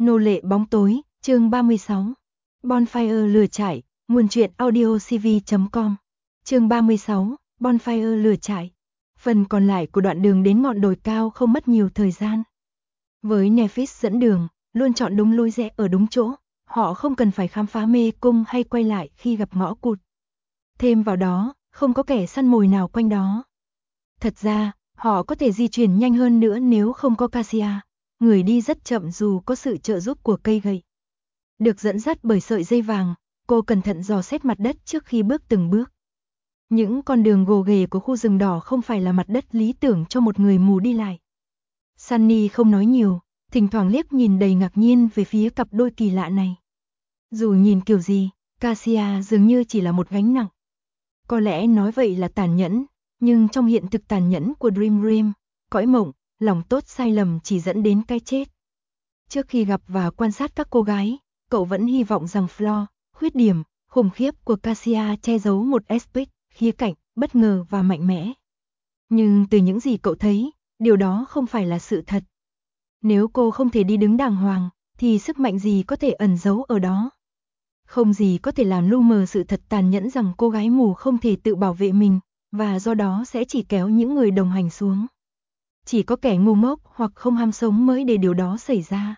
Nô lệ bóng tối, chương 36. Bonfire lửa trại, nguồn truyện audio cv.com. Chương 36, Bonfire lửa trại. Phần còn lại của đoạn đường đến ngọn đồi cao không mất nhiều thời gian. Với Nephis dẫn đường, luôn chọn đúng lối rẽ ở đúng chỗ, họ không cần phải khám phá mê cung hay quay lại khi gặp ngõ cụt. Thêm vào đó, không có kẻ săn mồi nào quanh đó. Thật ra, họ có thể di chuyển nhanh hơn nữa nếu không có Cassia. Người đi rất chậm dù có sự trợ giúp của cây gậy. Được dẫn dắt bởi sợi dây vàng, cô cẩn thận dò xét mặt đất trước khi bước từng bước. Những con đường gồ ghề của khu rừng đỏ không phải là mặt đất lý tưởng cho một người mù đi lại. Sunny không nói nhiều, thỉnh thoảng liếc nhìn đầy ngạc nhiên về phía cặp đôi kỳ lạ này. Dù nhìn kiểu gì, Cassia dường như chỉ là một gánh nặng. Có lẽ nói vậy là tàn nhẫn, nhưng trong hiện thực tàn nhẫn của Dream Realm, cõi mộng, lòng tốt sai lầm chỉ dẫn đến cái chết. Trước khi gặp và quan sát các cô gái, cậu vẫn hy vọng rằng flaw, khuyết điểm, khủng khiếp của Cassia che giấu một aspect, khía cạnh, bất ngờ và mạnh mẽ. Nhưng từ những gì cậu thấy, điều đó không phải là sự thật. Nếu cô không thể đi đứng đàng hoàng, thì sức mạnh gì có thể ẩn giấu ở đó? Không gì có thể làm lu mờ sự thật tàn nhẫn rằng cô gái mù không thể tự bảo vệ mình, và do đó sẽ chỉ kéo những người đồng hành xuống. Chỉ có kẻ ngu ngốc hoặc không ham sống mới để điều đó xảy ra.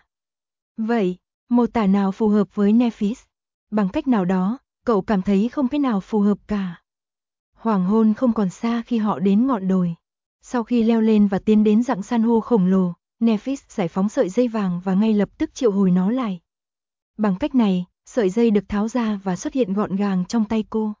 Vậy, mô tả nào phù hợp với Nephis? Bằng cách nào đó, cậu cảm thấy không cái nào phù hợp cả. Hoàng hôn không còn xa khi họ đến ngọn đồi. Sau khi leo lên và tiến đến dạng san hô khổng lồ, Nephis giải phóng sợi dây vàng và ngay lập tức triệu hồi nó lại. Bằng cách này, sợi dây được tháo ra và xuất hiện gọn gàng trong tay cô.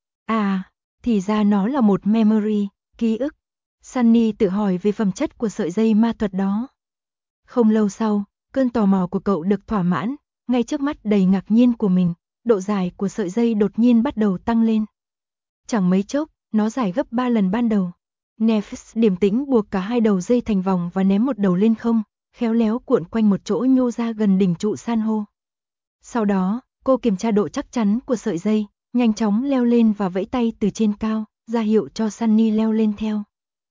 À, thì ra nó là một memory, ký ức. Sunny tự hỏi về phẩm chất của sợi dây ma thuật đó. Không lâu sau, cơn tò mò của cậu được thỏa mãn, ngay trước mắt đầy ngạc nhiên của mình, độ dài của sợi dây đột nhiên bắt đầu tăng lên. Chẳng mấy chốc, nó dài gấp 3 lần ban đầu. Nephis điềm tĩnh buộc cả hai đầu dây thành vòng và ném một đầu lên không, khéo léo cuộn quanh một chỗ nhô ra gần đỉnh trụ san hô. Sau đó, cô kiểm tra độ chắc chắn của sợi dây, nhanh chóng leo lên và vẫy tay từ trên cao, ra hiệu cho Sunny leo lên theo.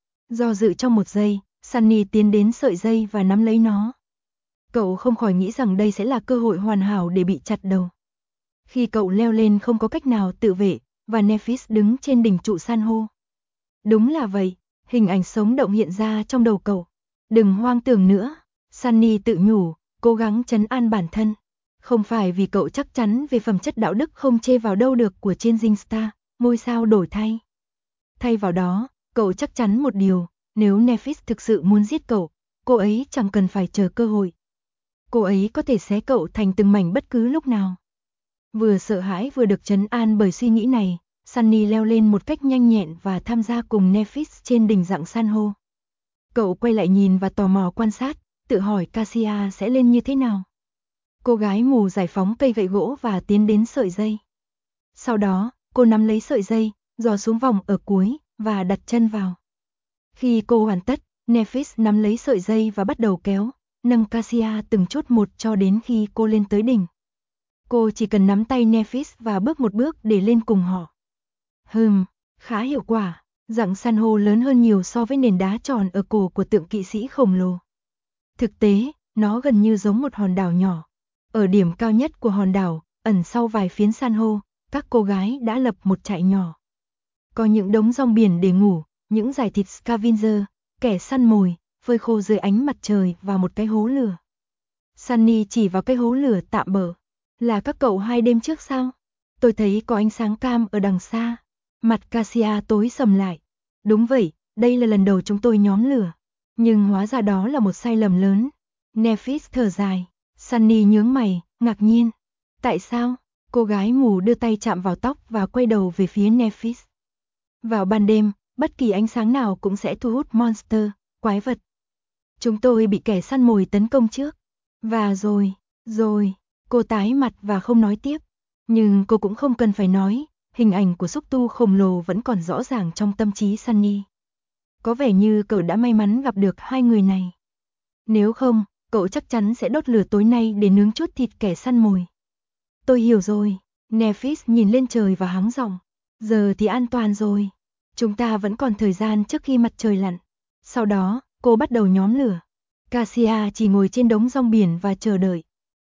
Do dự trong một giây, Sunny tiến đến sợi dây và nắm lấy nó. Cậu không khỏi nghĩ rằng đây sẽ là cơ hội hoàn hảo để bị chặt đầu. Khi cậu leo lên không có cách nào tự vệ, và Nephis đứng trên đỉnh trụ san hô. Đúng là vậy, hình ảnh sống động hiện ra trong đầu cậu. Đừng hoang tưởng nữa, Sunny tự nhủ, cố gắng trấn an bản thân. Không phải vì cậu chắc chắn về phẩm chất đạo đức không chê vào đâu được của Changing Star, ngôi sao đổi thay. Thay vào đó, cậu chắc chắn một điều, nếu Nephis thực sự muốn giết cậu, cô ấy chẳng cần phải chờ cơ hội. Cô ấy có thể xé cậu thành từng mảnh bất cứ lúc nào. Vừa sợ hãi vừa được trấn an bởi suy nghĩ này, Sunny leo lên một cách nhanh nhẹn và tham gia cùng Nephis trên đỉnh dạng san hô. Cậu quay lại nhìn và tò mò quan sát, tự hỏi Cassia sẽ lên như thế nào. Cô gái mù giải phóng cây gậy gỗ và tiến đến sợi dây. Sau đó, cô nắm lấy sợi dây, dò xuống vòng ở cuối, và đặt chân vào. Khi cô hoàn tất, Nephis nắm lấy sợi dây và bắt đầu kéo, nâng Cassia từng chút một cho đến khi cô lên tới đỉnh. Cô chỉ cần nắm tay Nephis và bước một bước để lên cùng họ. Khá hiệu quả, dạng san hô lớn hơn nhiều so với nền đá tròn ở cổ của tượng kỵ sĩ khổng lồ. Thực tế, nó gần như giống một hòn đảo nhỏ. Ở điểm cao nhất của hòn đảo, ẩn sau vài phiến san hô, các cô gái đã lập một trại nhỏ. Có những đống rong biển để ngủ, những dải thịt scavenger, kẻ săn mồi, phơi khô dưới ánh mặt trời và một cái hố lửa. Sunny chỉ vào cái hố lửa tạm bợ. Là các cậu 2 đêm trước sao? Tôi thấy có ánh sáng cam ở đằng xa. Mặt Cassia tối sầm lại. Đúng vậy, đây là lần đầu chúng tôi nhóm lửa. Nhưng hóa ra đó là một sai lầm lớn. Nephis thở dài. Sunny nhướng mày, ngạc nhiên. Tại sao? Cô gái mù đưa tay chạm vào tóc và quay đầu về phía Nephis. Vào ban đêm, bất kỳ ánh sáng nào cũng sẽ thu hút monster, quái vật. Chúng tôi bị kẻ săn mồi tấn công trước. Và rồi, cô tái mặt và không nói tiếp. Nhưng cô cũng không cần phải nói, hình ảnh của xúc tu khổng lồ vẫn còn rõ ràng trong tâm trí Sunny. Có vẻ như cậu đã may mắn gặp được hai người này. Nếu không, cậu chắc chắn sẽ đốt lửa tối nay để nướng chút thịt kẻ săn mồi. Tôi hiểu rồi, Nephis nhìn lên trời và hắng giọng. Giờ thì an toàn rồi. Chúng ta vẫn còn thời gian trước khi mặt trời lặn. Sau đó, cô bắt đầu nhóm lửa. Cassia chỉ ngồi trên đống rong biển và chờ đợi.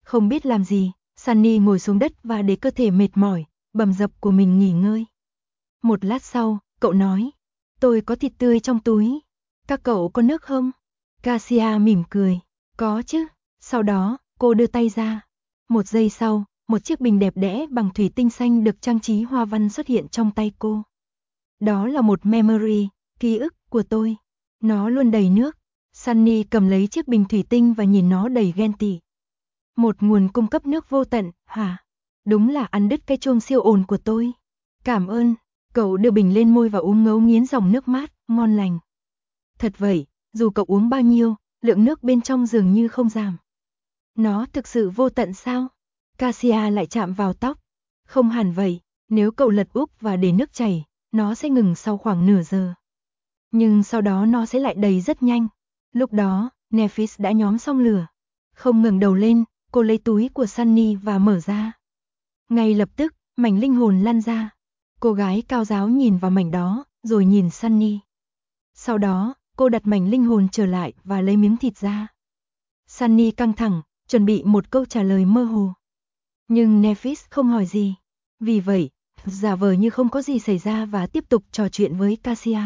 Không biết làm gì, Sunny ngồi xuống đất và để cơ thể mệt mỏi, bầm dập của mình nghỉ ngơi. Một lát sau, cậu nói, tôi có thịt tươi trong túi. Các cậu có nước không? Cassia mỉm cười, có chứ. Sau đó, cô đưa tay ra. Một giây sau, một chiếc bình đẹp đẽ bằng thủy tinh xanh được trang trí hoa văn xuất hiện trong tay cô. Đó là một memory, ký ức của tôi. Nó luôn đầy nước. Sunny cầm lấy chiếc bình thủy tinh và nhìn nó đầy ghen tị. Một nguồn cung cấp nước vô tận, hả? Đúng là ăn đứt cái chuông siêu ồn của tôi. Cảm ơn. Cậu đưa bình lên môi và uống ngấu nghiến dòng nước mát, ngon lành. Thật vậy, dù cậu uống bao nhiêu, lượng nước bên trong dường như không giảm. Nó thực sự vô tận sao? Cassia lại chạm vào tóc. Không hẳn vậy, nếu cậu lật úp và để nước chảy, nó sẽ ngừng sau khoảng nửa giờ. Nhưng sau đó nó sẽ lại đầy rất nhanh. Lúc đó, Nephis đã nhóm xong lửa. Không ngẩng đầu lên, cô lấy túi của Sunny và mở ra. Ngay lập tức, mảnh linh hồn lăn ra. Cô gái cao giáo nhìn vào mảnh đó, rồi nhìn Sunny. Sau đó, cô đặt mảnh linh hồn trở lại và lấy miếng thịt ra. Sunny căng thẳng, chuẩn bị một câu trả lời mơ hồ. Nhưng Nephis không hỏi gì. Vì vậy, giả vờ như không có gì xảy ra và tiếp tục trò chuyện với Cassia.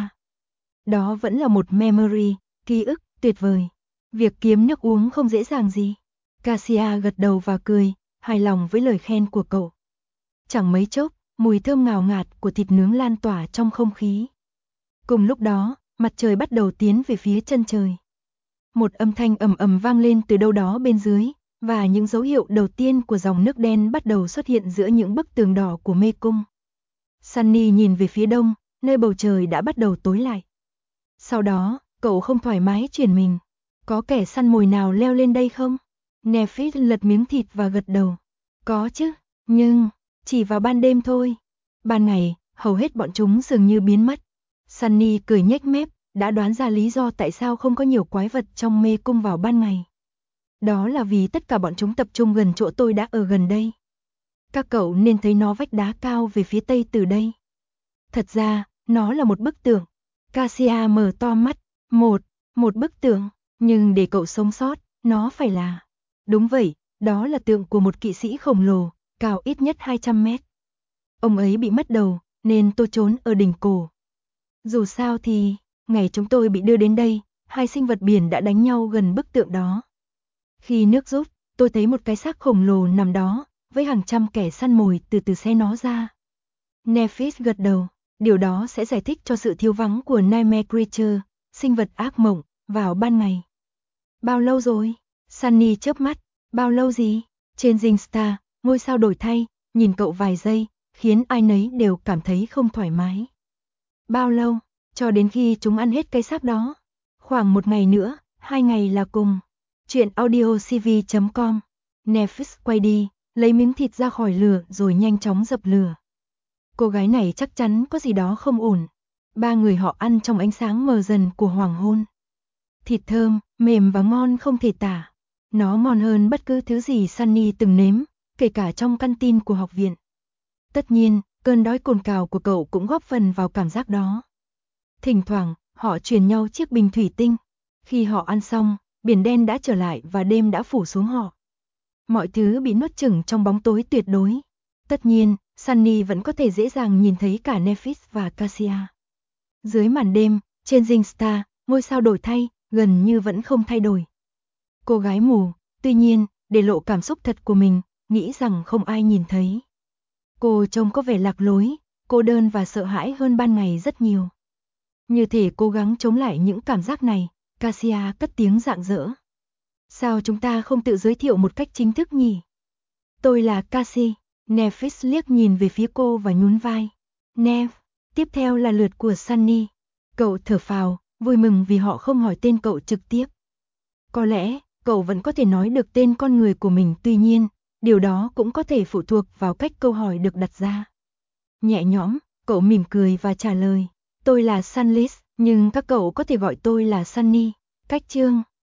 Đó vẫn là một memory, ký ức tuyệt vời. Việc kiếm nước uống không dễ dàng gì. Cassia gật đầu và cười, hài lòng với lời khen của cậu. Chẳng mấy chốc, mùi thơm ngào ngạt của thịt nướng lan tỏa trong không khí. Cùng lúc đó, mặt trời bắt đầu tiến về phía chân trời. Một âm thanh ầm ầm vang lên từ đâu đó bên dưới, và những dấu hiệu đầu tiên của dòng nước đen bắt đầu xuất hiện giữa những bức tường đỏ của mê cung. Sunny nhìn về phía đông, nơi bầu trời đã bắt đầu tối lại. Sau đó, cậu không thoải mái chuyển mình. Có kẻ săn mồi nào leo lên đây không? Nephis lật miếng thịt và gật đầu. Có chứ, nhưng chỉ vào ban đêm thôi. Ban ngày, hầu hết bọn chúng dường như biến mất. Sunny cười nhếch mép, đã đoán ra lý do tại sao không có nhiều quái vật trong mê cung vào ban ngày. Đó là vì tất cả bọn chúng tập trung gần chỗ tôi đã ở gần đây. Các cậu nên thấy nó vách đá cao về phía tây từ đây. Thật ra, nó là một bức tường. Cassia mở to mắt. Một bức tường. Nhưng để cậu sống sót, nó phải là... Đúng vậy, đó là tượng của một kỵ sĩ khổng lồ, cao ít nhất 200 mét. Ông ấy bị mất đầu, nên tôi trốn ở đỉnh cổ. Dù sao thì, ngày chúng tôi bị đưa đến đây, hai sinh vật biển đã đánh nhau gần bức tượng đó. Khi nước rút, tôi thấy một cái xác khổng lồ nằm đó, với hàng trăm kẻ săn mồi từ từ xé nó ra. Nephis gật đầu, điều đó sẽ giải thích cho sự thiếu vắng của Nightmare Creature, sinh vật ác mộng, vào ban ngày. Bao lâu rồi? Sunny chớp mắt, bao lâu gì? Changing Star, ngôi sao đổi thay, nhìn cậu vài giây, khiến ai nấy đều cảm thấy không thoải mái. Bao lâu? Cho đến khi chúng ăn hết cây xác đó. Khoảng 1 ngày nữa, 2 ngày là cùng. Chuyện audiocv.com. Nephis quay đi, lấy miếng thịt ra khỏi lửa rồi nhanh chóng dập lửa. Cô gái này chắc chắn có gì đó không ổn. Ba người họ ăn trong ánh sáng mờ dần của hoàng hôn. Thịt thơm, mềm và ngon không thể tả. Nó ngon hơn bất cứ thứ gì Sunny từng nếm, kể cả trong căn tin của học viện. Tất nhiên, cơn đói cồn cào của cậu cũng góp phần vào cảm giác đó. Thỉnh thoảng, họ truyền nhau chiếc bình thủy tinh. Khi họ ăn xong, biển đen đã trở lại và đêm đã phủ xuống họ. Mọi thứ bị nuốt chửng trong bóng tối tuyệt đối. Tất nhiên, Sunny vẫn có thể dễ dàng nhìn thấy cả Nephis và Cassia. Dưới màn đêm, Changing Star, ngôi sao đổi thay, gần như vẫn không thay đổi. Cô gái mù, tuy nhiên, để lộ cảm xúc thật của mình, nghĩ rằng không ai nhìn thấy. Cô trông có vẻ lạc lối, cô đơn và sợ hãi hơn ban ngày rất nhiều. Như thể cố gắng chống lại những cảm giác này, Cassia cất tiếng rạng rỡ. Sao chúng ta không tự giới thiệu một cách chính thức nhỉ? Tôi là Cassie. Nephis liếc nhìn về phía cô và nhún vai. Nev, tiếp theo là lượt của Sunny. Cậu thở phào, vui mừng vì họ không hỏi tên cậu trực tiếp. Có lẽ, cậu vẫn có thể nói được tên con người của mình, tuy nhiên, điều đó cũng có thể phụ thuộc vào cách câu hỏi được đặt ra. Nhẹ nhõm, cậu mỉm cười và trả lời. Tôi là Sunlis, nhưng các cậu có thể gọi tôi là Sunny. Cách chương